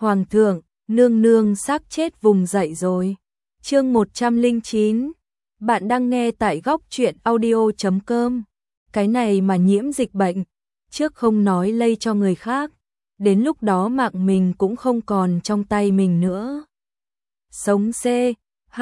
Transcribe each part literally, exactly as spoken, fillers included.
Hoàng thượng, nương nương xác chết vùng dậy rồi. Chương một trăm lẻ chín. Bạn đang nghe tại góc truyện audio chấm com. Cái này mà nhiễm dịch bệnh, trước không nói lây cho người khác, đến lúc đó mạng mình cũng không còn trong tay mình nữa. Sống C, H,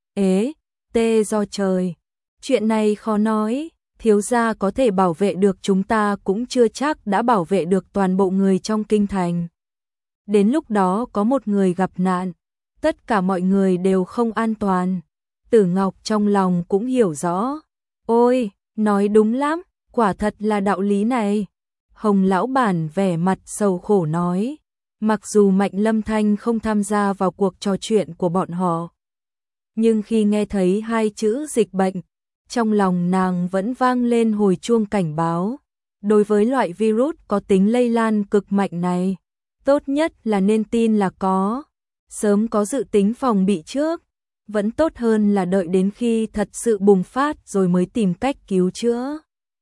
ế, T do trời. Chuyện này khó nói, thiếu gia có thể bảo vệ được chúng ta cũng chưa chắc đã bảo vệ được toàn bộ người trong kinh thành. Đến lúc đó có một người gặp nạn, tất cả mọi người đều không an toàn. Tử Ngọc trong lòng cũng hiểu rõ. Ôi, nói đúng lắm, quả thật là đạo lý này. Hồng lão bản vẻ mặt sầu khổ nói. Mặc dù Mạnh Lâm Thanh không tham gia vào cuộc trò chuyện của bọn họ, nhưng khi nghe thấy hai chữ dịch bệnh, trong lòng nàng vẫn vang lên hồi chuông cảnh báo. Đối với loại virus có tính lây lan cực mạnh này, tốt nhất là nên tin là có, sớm có dự tính phòng bị trước, vẫn tốt hơn là đợi đến khi thật sự bùng phát rồi mới tìm cách cứu chữa.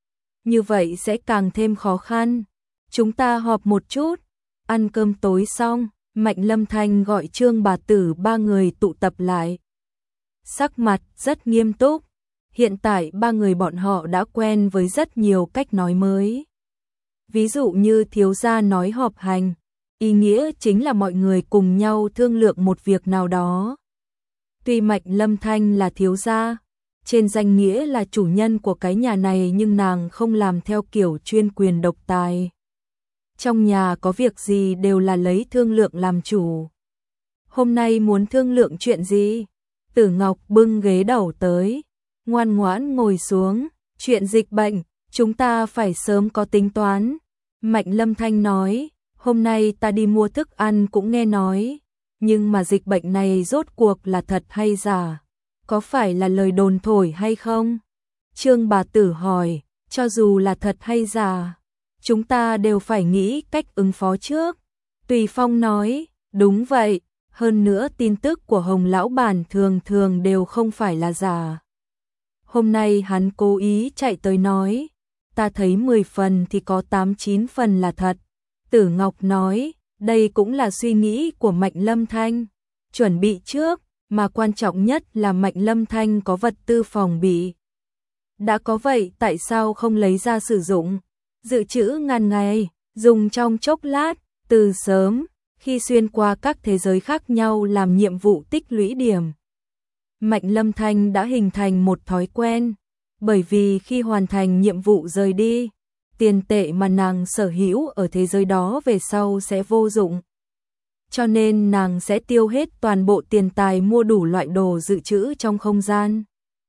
Như vậy sẽ càng thêm khó khăn. Chúng ta họp một chút. Ăn cơm tối xong, Mạnh Lâm Thanh gọi Trương bà tử ba người tụ tập lại. Sắc mặt rất nghiêm túc. Hiện tại ba người bọn họ đã quen với rất nhiều cách nói mới. Ví dụ như thiếu gia nói họp hành, ý nghĩa chính là mọi người cùng nhau thương lượng một việc nào đó. Tuy Mạnh Lâm Thanh là thiếu gia, trên danh nghĩa là chủ nhân của cái nhà này, nhưng nàng không làm theo kiểu chuyên quyền độc tài. Trong nhà có việc gì đều là lấy thương lượng làm chủ. Hôm nay muốn thương lượng chuyện gì? Tử Ngọc bưng ghế đầu tới, ngoan ngoãn ngồi xuống. Chuyện dịch bệnh, chúng ta phải sớm có tính toán. Mạnh Lâm Thanh nói, hôm nay ta đi mua thức ăn cũng nghe nói, nhưng mà dịch bệnh này rốt cuộc là thật hay giả? Có phải là lời đồn thổi hay không? Trương bà tử hỏi, cho dù là thật hay giả, chúng ta đều phải nghĩ cách ứng phó trước. Tùy Phong nói, đúng vậy, hơn nữa tin tức của Hồng lão bản thường thường đều không phải là giả. Hôm nay hắn cố ý chạy tới nói, ta thấy mười phần thì có tám chín phần là thật. Tử Ngọc nói, đây cũng là suy nghĩ của Mạnh Lâm Thanh, chuẩn bị trước, mà quan trọng nhất là Mạnh Lâm Thanh có vật tư phòng bị. Đã có vậy tại sao không lấy ra sử dụng? Dự trữ ngàn ngày, dùng trong chốc lát, từ sớm, khi xuyên qua các thế giới khác nhau làm nhiệm vụ tích lũy điểm. Mạnh Lâm Thanh đã hình thành một thói quen, bởi vì khi hoàn thành nhiệm vụ rời đi, tiền tệ mà nàng sở hữu ở thế giới đó về sau sẽ vô dụng. Cho nên nàng sẽ tiêu hết toàn bộ tiền tài mua đủ loại đồ dự trữ trong không gian.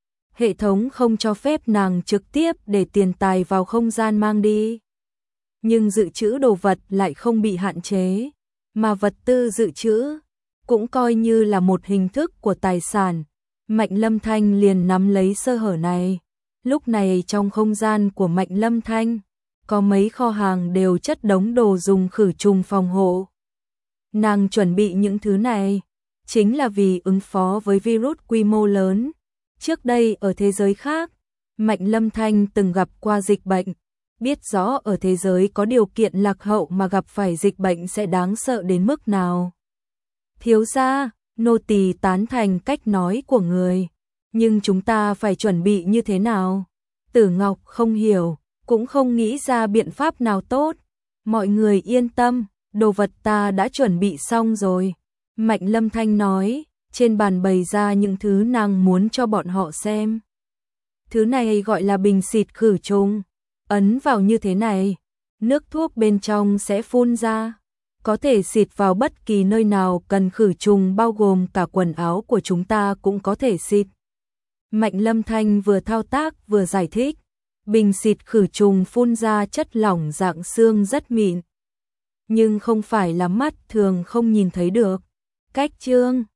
Hệ thống không cho phép nàng trực tiếp để tiền tài vào không gian mang đi. Nhưng dự trữ đồ vật lại không bị hạn chế, mà vật tư dự trữ cũng coi như là một hình thức của tài sản. Mạnh Lâm Thanh liền nắm lấy sơ hở này. Lúc này trong không gian của Mạnh Lâm Thanh, có mấy kho hàng đều chất đống đồ dùng khử trùng phòng hộ. Nàng chuẩn bị những thứ này, chính là vì ứng phó với virus quy mô lớn. Trước đây ở thế giới khác, Mạnh Lâm Thanh từng gặp qua dịch bệnh, biết rõ ở thế giới có điều kiện lạc hậu mà gặp phải dịch bệnh sẽ đáng sợ đến mức nào. Thiếu gia, nô tỳ tán thành cách nói của người, nhưng chúng ta phải chuẩn bị như thế nào? Tử Ngọc không hiểu, cũng không nghĩ ra biện pháp nào tốt. Mọi người yên tâm, đồ vật ta đã chuẩn bị xong rồi. Mạnh Lâm Thanh nói, trên bàn bày ra những thứ nàng muốn cho bọn họ xem. Thứ này gọi là bình xịt khử trùng. Ấn vào như thế này, nước thuốc bên trong sẽ phun ra. Có thể xịt vào bất kỳ nơi nào cần khử trùng, bao gồm cả quần áo của chúng ta cũng có thể xịt. Mạnh Lâm Thanh vừa thao tác vừa giải thích. Bình xịt khử trùng phun ra chất lỏng dạng xương rất mịn, nhưng không phải là mắt thường không nhìn thấy được. Cách chương